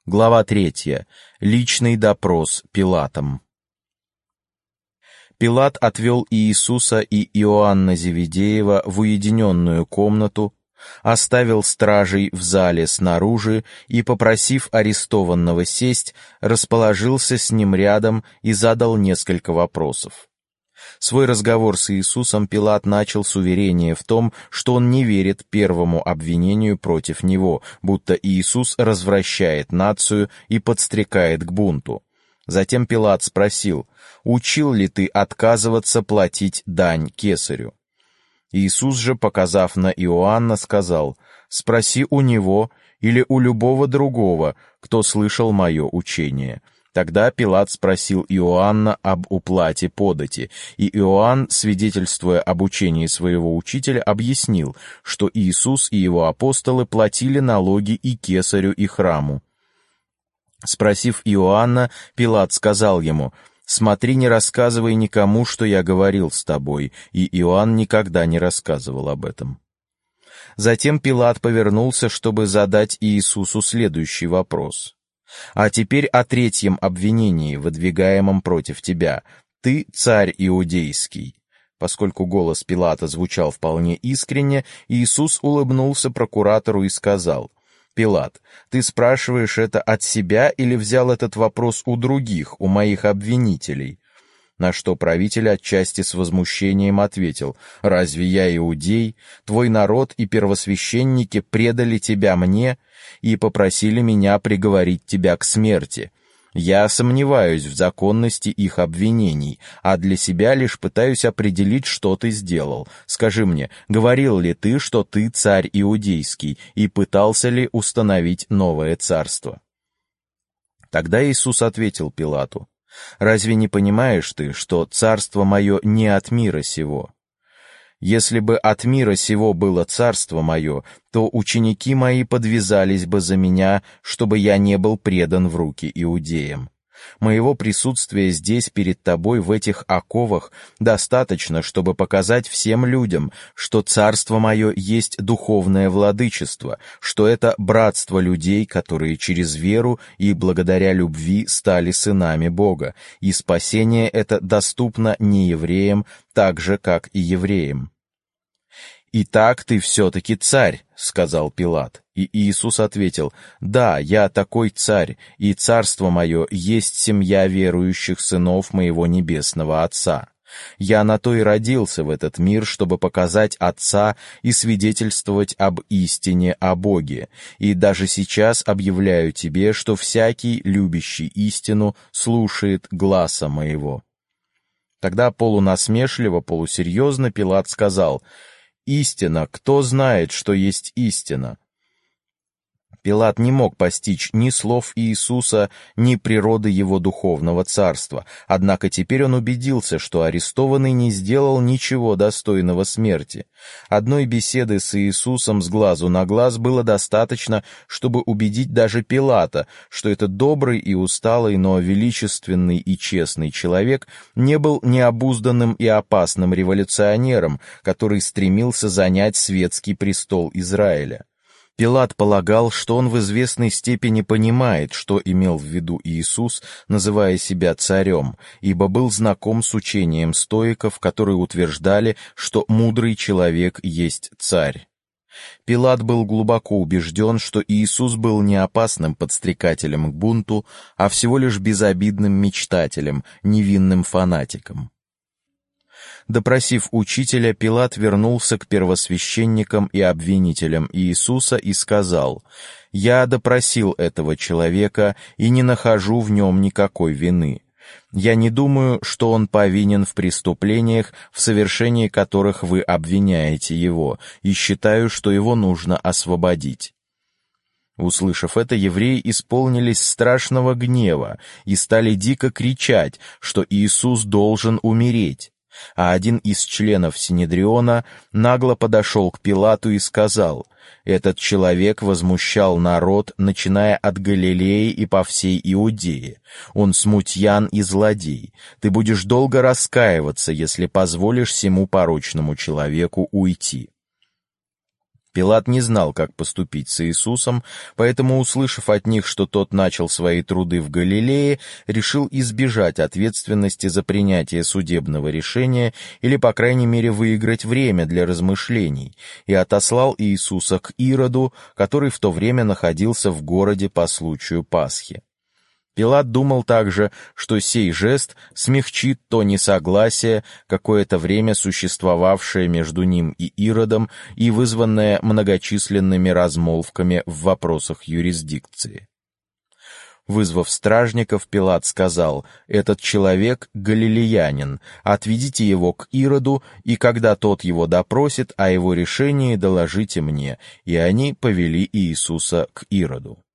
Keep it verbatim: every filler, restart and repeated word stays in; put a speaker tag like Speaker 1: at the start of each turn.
Speaker 1: Глава третья. Личный допрос Пилатом. Пилат отвел Иисуса и Иоанна Зеведеева в уединенную комнату, оставил стражей в зале снаружи и, попросив арестованного сесть, расположился с ним рядом и задал несколько вопросов. Свой разговор с Иисусом Пилат начал с уверения в том, что он не верит первому обвинению против него, будто Иисус развращает нацию и подстрекает к бунту. Затем Пилат спросил: «Учил ли ты отказываться платить дань кесарю?» Иисус же, показав на Иоанна, сказал: «Спроси у него или у любого другого, кто слышал мое учение». Тогда Пилат спросил Иоанна об уплате подати, и Иоанн, свидетельствуя об учении своего учителя, объяснил, что Иисус и его апостолы платили налоги и кесарю, и храму. Спросив Иоанна, Пилат сказал ему: «Смотри, не рассказывай никому, что я говорил с тобой», и Иоанн никогда не рассказывал об этом. Затем Пилат повернулся, чтобы задать Иисусу следующий вопрос: «А теперь о третьем обвинении, выдвигаемом против тебя. Ты царь иудейский». Поскольку голос Пилата звучал вполне искренне, Иисус улыбнулся прокуратору и сказал: «Пилат, ты спрашиваешь это от себя или взял этот вопрос у других, у моих обвинителей?» На что правитель отчасти с возмущением ответил: «Разве я иудей? Твой народ и первосвященники предали тебя мне и попросили меня приговорить тебя к смерти. Я сомневаюсь в законности их обвинений, а для себя лишь пытаюсь определить, что ты сделал. Скажи мне, говорил ли ты, что ты царь иудейский, и пытался ли установить новое царство?» Тогда Иисус ответил Пилату: «Разве не понимаешь ты, что царство мое не от мира сего? Если бы от мира сего было царство мое, то ученики мои подвязались бы за меня, чтобы я не был предан в руки иудеям. Моего присутствия здесь перед тобой в этих оковах достаточно, чтобы показать всем людям, что царство мое есть духовное владычество, что это братство людей, которые через веру и благодаря любви стали сынами Бога, и спасение это доступно не евреям, так же, как и евреям». «Итак, ты все-таки царь», — сказал Пилат. И Иисус ответил: «Да, я такой царь, и царство мое есть семья верующих сынов моего небесного Отца. Я на то и родился в этот мир, чтобы показать Отца и свидетельствовать об истине о Боге. И даже сейчас объявляю тебе, что всякий, любящий истину, слушает гласа моего». Тогда полунасмешливо, полусерьезно Пилат сказал: «Истина, кто знает, что есть истина?» Пилат не мог постичь ни слов Иисуса, ни природы его духовного царства, однако теперь он убедился, что арестованный не сделал ничего достойного смерти. Одной беседы с Иисусом с глазу на глаз было достаточно, чтобы убедить даже Пилата, что этот добрый и усталый, но величественный и честный человек не был необузданным и опасным революционером, который стремился занять светский престол Израиля. Пилат полагал, что он в известной степени понимает, что имел в виду Иисус, называя себя царем, ибо был знаком с учением стоиков, которые утверждали, что мудрый человек есть царь. Пилат был глубоко убежден, что Иисус был не опасным подстрекателем к бунту, а всего лишь безобидным мечтателем, невинным фанатиком. Допросив учителя, Пилат вернулся к первосвященникам и обвинителям Иисуса и сказал: «Я допросил этого человека и не нахожу в нем никакой вины. Я не думаю, что он повинен в преступлениях, в совершении которых вы обвиняете его, и считаю, что его нужно освободить». Услышав это, евреи исполнились страшного гнева и стали дико кричать, что Иисус должен умереть. А один из членов Синедриона нагло подошел к Пилату и сказал: «Этот человек возмущал народ, начиная от Галилеи и по всей Иудее. Он смутьян и злодей. Ты будешь долго раскаиваться, если позволишь сему порочному человеку уйти». Пилат не знал, как поступить с Иисусом, поэтому, услышав от них, что тот начал свои труды в Галилее, решил избежать ответственности за принятие судебного решения или, по крайней мере, выиграть время для размышлений, и отослал Иисуса к Ироду, который в то время находился в городе по случаю Пасхи. Пилат думал также, что сей жест смягчит то несогласие, какое-то время существовавшее между ним и Иродом и вызванное многочисленными размолвками в вопросах юрисдикции. Вызвав стражников, Пилат сказал: «Этот человек — галилеянин, отведите его к Ироду, и когда тот его допросит, о его решении доложите мне». И они повели Иисуса к Ироду.